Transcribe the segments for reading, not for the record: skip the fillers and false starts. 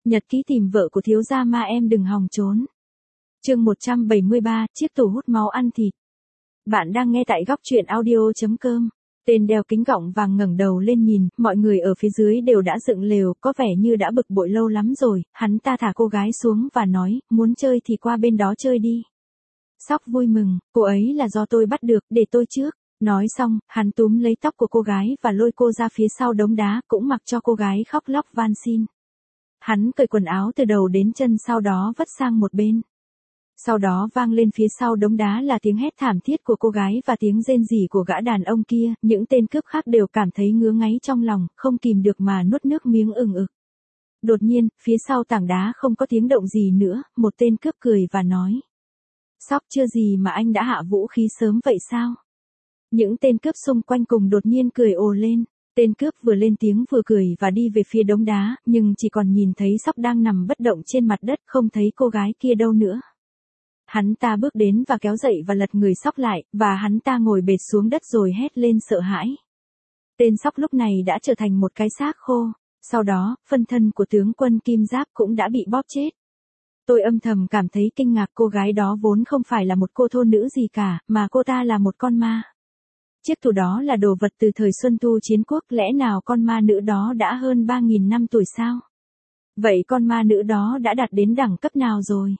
Nhật ký tìm vợ của thiếu gia ma em đừng hòng trốn. Chương 173, chiếc tủ hút máu ăn thịt. Bạn đang nghe tại góc truyện audio.com. Tên đeo kính gọng vàng ngẩng đầu lên nhìn, mọi người ở phía dưới đều đã dựng lều, có vẻ như đã bực bội lâu lắm rồi. Hắn ta thả cô gái xuống và nói, muốn chơi thì qua bên đó chơi đi. Sóc vui mừng, cô ấy là do tôi bắt được, để tôi trước. Nói xong, hắn túm lấy tóc của cô gái và lôi cô ra phía sau đống đá, cũng mặc cho cô gái khóc lóc van xin. Hắn cởi quần áo từ đầu đến chân, sau đó vất sang một bên. Sau đó vang lên phía sau đống đá là tiếng hét thảm thiết của cô gái và tiếng rên rỉ của gã đàn ông kia. Những tên cướp khác đều cảm thấy ngứa ngáy trong lòng, không kìm được mà nuốt nước miếng ừng ực. Đột nhiên, phía sau tảng đá không có tiếng động gì nữa, một tên cướp cười và nói. Sóc, chưa gì mà anh đã hạ vũ khí sớm vậy sao? Những tên cướp xung quanh cùng đột nhiên cười ồ lên. Tên cướp vừa lên tiếng vừa cười và đi về phía đống đá, nhưng chỉ còn nhìn thấy Sóc đang nằm bất động trên mặt đất, không thấy cô gái kia đâu nữa. Hắn ta bước đến và kéo dậy và lật người Sóc lại, và hắn ta ngồi bệt xuống đất rồi hét lên sợ hãi. Tên Sóc lúc này đã trở thành một cái xác khô. Sau đó, phân thân của tướng quân Kim Giáp cũng đã bị bóp chết. Tôi âm thầm cảm thấy kinh ngạc, cô gái đó vốn không phải là một cô thôn nữ gì cả, mà cô ta là một con ma. Chiếc tủ đó là đồ vật từ thời Xuân Thu Chiến Quốc, lẽ nào con ma nữ đó đã hơn 3.000 năm tuổi sao? Vậy con ma nữ đó đã đạt đến đẳng cấp nào rồi?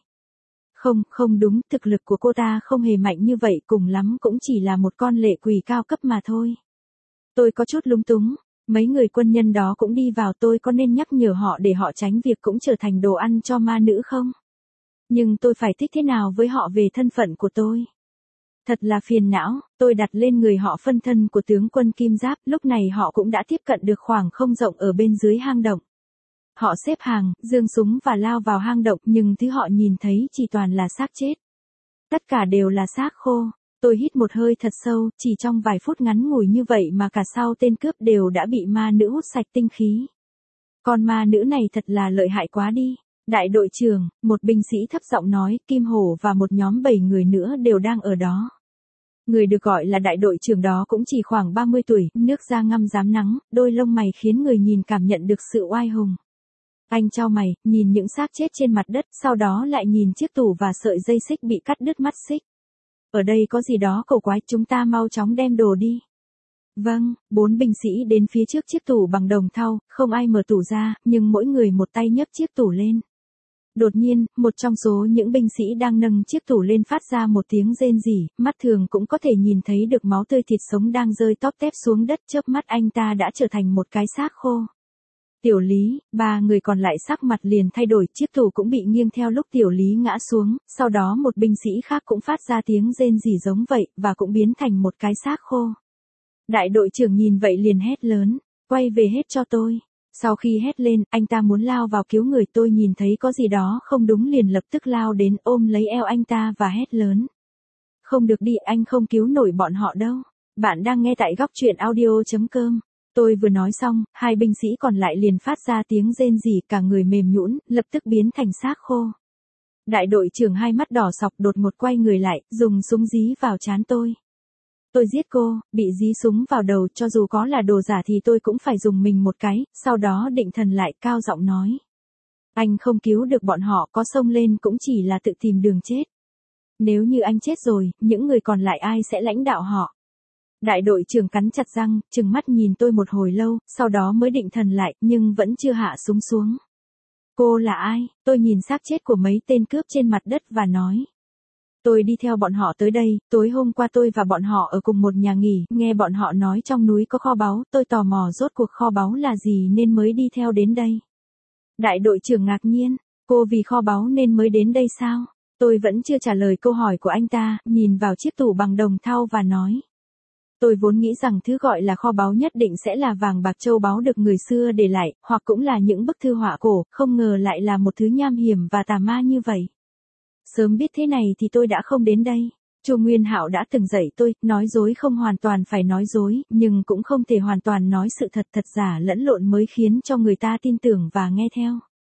Không đúng, thực lực của cô ta không hề mạnh như vậy, cùng lắm cũng chỉ là một con lệ quỷ cao cấp mà thôi. Tôi có chút lúng túng, mấy người quân nhân đó cũng đi vào, tôi có nên nhắc nhở họ để họ tránh việc cũng trở thành đồ ăn cho ma nữ không? Nhưng tôi phải thích thế nào với họ về thân phận của tôi? Thật là phiền não, tôi đặt lên người họ phân thân của tướng quân Kim Giáp, lúc này họ cũng đã tiếp cận được khoảng không rộng ở bên dưới hang động. Họ xếp hàng, giương súng và lao vào hang động, nhưng thứ họ nhìn thấy chỉ toàn là xác chết. Tất cả đều là xác khô. Tôi hít một hơi thật sâu, chỉ trong vài phút ngắn ngủi như vậy mà cả sau tên cướp đều đã bị ma nữ hút sạch tinh khí. Con ma nữ này thật là lợi hại quá đi. Đại đội trưởng, một binh sĩ thấp giọng nói, Kim Hổ và một nhóm 7 người nữa đều đang ở đó. Người được gọi là đại đội trưởng đó cũng chỉ khoảng 30 tuổi, nước da ngăm rám nắng, đôi lông mày khiến người nhìn cảm nhận được sự oai hùng. Anh chau mày, nhìn những xác chết trên mặt đất, sau đó lại nhìn chiếc tủ và sợi dây xích bị cắt đứt mắt xích. Ở đây có gì đó cổ quái, chúng ta mau chóng đem đồ đi. Vâng, 4 binh sĩ đến phía trước chiếc tủ bằng đồng thau, không ai mở tủ ra, nhưng mỗi người một tay nhấc chiếc tủ lên. Đột nhiên, một trong số những binh sĩ đang nâng chiếc tủ lên phát ra một tiếng rên rỉ, mắt thường cũng có thể nhìn thấy được máu tươi, thịt sống đang rơi tóp tép xuống đất, chớp mắt anh ta đã trở thành một cái xác khô. Tiểu Lý, 3 người còn lại sắc mặt liền thay đổi, chiếc tủ cũng bị nghiêng theo lúc Tiểu Lý ngã xuống, sau đó một binh sĩ khác cũng phát ra tiếng rên rỉ giống vậy, và cũng biến thành một cái xác khô. Đại đội trưởng nhìn vậy liền hét lớn, quay về hết cho tôi. Sau khi hét lên, anh ta muốn lao vào cứu người, tôi nhìn thấy có gì đó không đúng liền lập tức lao đến ôm lấy eo anh ta và hét lớn. Không được đi, anh không cứu nổi bọn họ đâu. Bạn đang nghe tại góc truyện audio.com. Tôi vừa nói xong, 2 binh sĩ còn lại liền phát ra tiếng rên rỉ, cả người mềm nhũn, lập tức biến thành xác khô. Đại đội trưởng hai mắt đỏ sọc đột ngột quay người lại, dùng súng dí vào trán tôi. Tôi giết cô, bị dí súng vào đầu, cho dù có là đồ giả thì tôi cũng phải dùng mình một cái, sau đó định thần lại, cao giọng nói. Anh không cứu được bọn họ, có xông lên cũng chỉ là tự tìm đường chết. Nếu như anh chết rồi, những người còn lại ai sẽ lãnh đạo họ? Đại đội trưởng cắn chặt răng, trừng mắt nhìn tôi một hồi lâu, sau đó mới định thần lại, nhưng vẫn chưa hạ súng xuống. Cô là ai? Tôi nhìn xác chết của mấy tên cướp trên mặt đất và nói. Tôi đi theo bọn họ tới đây, tối hôm qua tôi và bọn họ ở cùng một nhà nghỉ, nghe bọn họ nói trong núi có kho báu, tôi tò mò rốt cuộc kho báu là gì nên mới đi theo đến đây. Đại đội trưởng ngạc nhiên, cô vì kho báu nên mới đến đây sao? Tôi vẫn chưa trả lời câu hỏi của anh ta, nhìn vào chiếc tủ bằng đồng thau và nói. Tôi vốn nghĩ rằng thứ gọi là kho báu nhất định sẽ là vàng bạc châu báu được người xưa để lại, hoặc cũng là những bức thư họa cổ, không ngờ lại là một thứ nham hiểm và tà ma như vậy. Sớm biết thế này thì tôi đã không đến đây. Chu Nguyên Hạo đã từng dạy tôi, nói dối không hoàn toàn phải nói dối, nhưng cũng không thể hoàn toàn nói sự thật, thật giả lẫn lộn mới khiến cho người ta tin tưởng và nghe theo.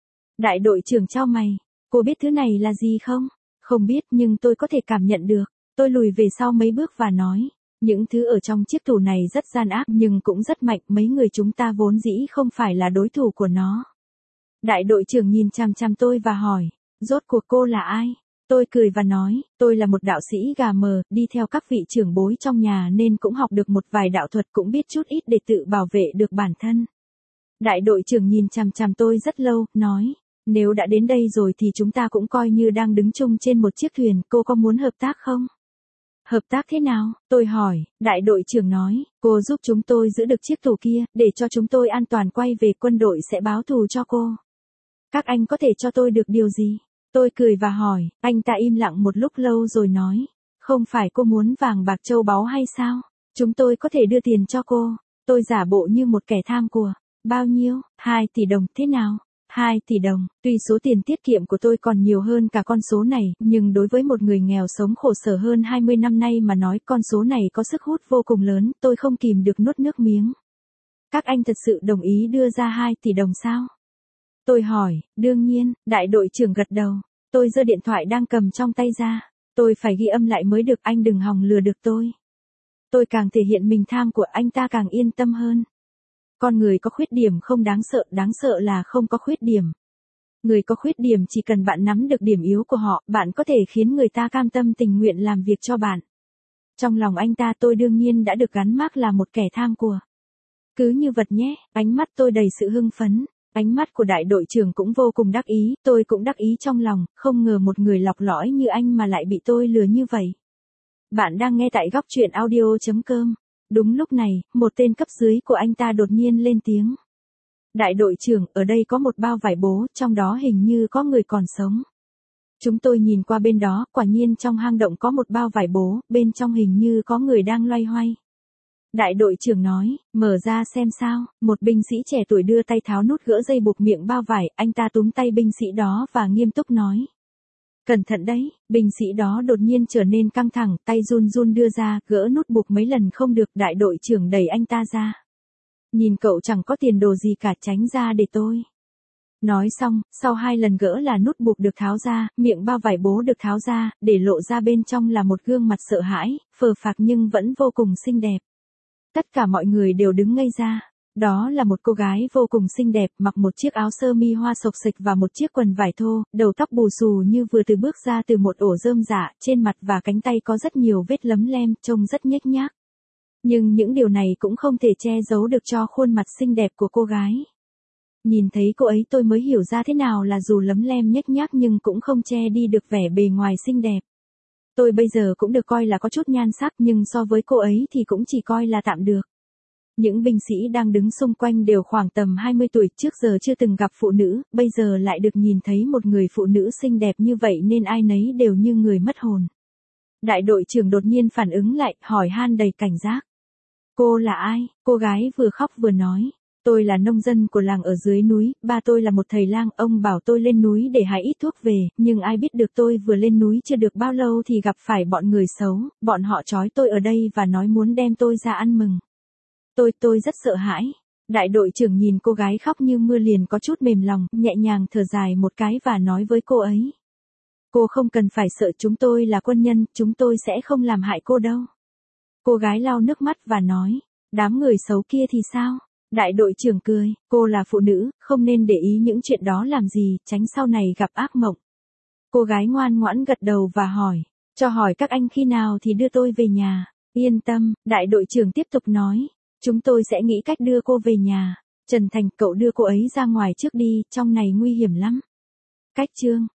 Đại đội trưởng chau mày, cô biết thứ này là gì không? Không biết, nhưng tôi có thể cảm nhận được. Tôi lùi về sau mấy bước và nói. Những thứ ở trong chiếc tủ này rất gian ác nhưng cũng rất mạnh, mấy người chúng ta vốn dĩ không phải là đối thủ của nó. Đại đội trưởng nhìn chằm chằm tôi và hỏi, rốt cuộc cô là ai? Tôi cười và nói, tôi là một đạo sĩ gà mờ, đi theo các vị trưởng bối trong nhà nên cũng học được một vài đạo thuật, cũng biết chút ít để tự bảo vệ được bản thân. Đại đội trưởng nhìn chằm chằm tôi rất lâu, nói, nếu đã đến đây rồi thì chúng ta cũng coi như đang đứng chung trên một chiếc thuyền, cô có muốn hợp tác không? Hợp tác thế nào? Tôi hỏi, đại đội trưởng nói, cô giúp chúng tôi giữ được chiếc tù kia, để cho chúng tôi an toàn quay về, quân đội sẽ báo thù cho cô. Các anh có thể cho tôi được điều gì? Tôi cười và hỏi, anh ta im lặng một lúc lâu rồi nói, không phải cô muốn vàng bạc châu báu hay sao? Chúng tôi có thể đưa tiền cho cô. Tôi giả bộ như một kẻ tham của. Bao nhiêu? 2 tỷ đồng, thế nào? 2 tỷ đồng, tuy số tiền tiết kiệm của tôi còn nhiều hơn cả con số này, nhưng đối với một người nghèo sống khổ sở hơn 20 năm nay mà nói con số này có sức hút vô cùng lớn, tôi không kìm được nuốt nước miếng. Các anh thật sự đồng ý đưa ra 2 tỷ đồng sao? Tôi hỏi, đương nhiên, đại đội trưởng gật đầu. Tôi giơ điện thoại đang cầm trong tay ra. Tôi phải ghi âm lại mới được, anh đừng hòng lừa được tôi. Tôi càng thể hiện mình tham của anh ta càng yên tâm hơn. Con người có khuyết điểm không đáng sợ là không có khuyết điểm. Người có khuyết điểm chỉ cần bạn nắm được điểm yếu của họ, bạn có thể khiến người ta cam tâm tình nguyện làm việc cho bạn. Trong lòng anh ta tôi đương nhiên đã được gắn mác là một kẻ tham của. Cứ như vật nhé, ánh mắt tôi đầy sự hưng phấn. Ánh mắt của đại đội trưởng cũng vô cùng đắc ý, tôi cũng đắc ý trong lòng, không ngờ một người lọc lõi như anh mà lại bị tôi lừa như vậy. Bạn đang nghe tại góc truyện audio.com. Đúng lúc này, một tên cấp dưới của anh ta đột nhiên lên tiếng. Đại đội trưởng, ở đây có một bao vải bố, trong đó hình như có người còn sống. Chúng tôi nhìn qua bên đó, quả nhiên trong hang động có một bao vải bố, bên trong hình như có người đang loay hoay. Đại đội trưởng nói, mở ra xem sao, một binh sĩ trẻ tuổi đưa tay tháo nút gỡ dây buộc miệng bao vải, anh ta túm tay binh sĩ đó và nghiêm túc nói. Cẩn thận đấy, binh sĩ đó đột nhiên trở nên căng thẳng, tay run run đưa ra, gỡ nút buộc mấy lần không được, đại đội trưởng đẩy anh ta ra. Nhìn cậu chẳng có tiền đồ gì cả, tránh ra để tôi. Nói xong, sau 2 lần gỡ là nút buộc được tháo ra, miệng bao vải bố được tháo ra, để lộ ra bên trong là một gương mặt sợ hãi, phờ phạc nhưng vẫn vô cùng xinh đẹp. Tất cả mọi người đều đứng ngây ra. Đó là một cô gái vô cùng xinh đẹp, mặc một chiếc áo sơ mi hoa xộc xịch và một chiếc quần vải thô, đầu tóc bù xù như vừa từ bước ra từ một ổ rơm rạ, trên mặt và cánh tay có rất nhiều vết lấm lem, trông rất nhếch nhác. Nhưng những điều này cũng không thể che giấu được cho khuôn mặt xinh đẹp của cô gái. Nhìn thấy cô ấy tôi mới hiểu ra thế nào là dù lấm lem nhếch nhác nhưng cũng không che đi được vẻ bề ngoài xinh đẹp. Tôi bây giờ cũng được coi là có chút nhan sắc nhưng so với cô ấy thì cũng chỉ coi là tạm được. Những binh sĩ đang đứng xung quanh đều khoảng tầm 20 tuổi, trước giờ chưa từng gặp phụ nữ, bây giờ lại được nhìn thấy một người phụ nữ xinh đẹp như vậy nên ai nấy đều như người mất hồn. Đại đội trưởng đột nhiên phản ứng lại, hỏi han đầy cảnh giác. Cô là ai? Cô gái vừa khóc vừa nói. Tôi là nông dân của làng ở dưới núi, ba tôi là một thầy lang, ông bảo tôi lên núi để hái ít thuốc về, nhưng ai biết được tôi vừa lên núi chưa được bao lâu thì gặp phải bọn người xấu, bọn họ trói tôi ở đây và nói muốn đem tôi ra ăn mừng. Tôi rất sợ hãi. Đại đội trưởng nhìn cô gái khóc như mưa liền có chút mềm lòng, nhẹ nhàng thở dài một cái và nói với cô ấy. Cô không cần phải sợ, chúng tôi là quân nhân, chúng tôi sẽ không làm hại cô đâu. Cô gái lau nước mắt và nói, đám người xấu kia thì sao? Đại đội trưởng cười, cô là phụ nữ, không nên để ý những chuyện đó làm gì, tránh sau này gặp ác mộng. Cô gái ngoan ngoãn gật đầu và hỏi, cho hỏi các anh khi nào thì đưa tôi về nhà. Yên tâm, đại đội trưởng tiếp tục nói, chúng tôi sẽ nghĩ cách đưa cô về nhà. Trần Thành, cậu đưa cô ấy ra ngoài trước đi, trong này nguy hiểm lắm. Cách chương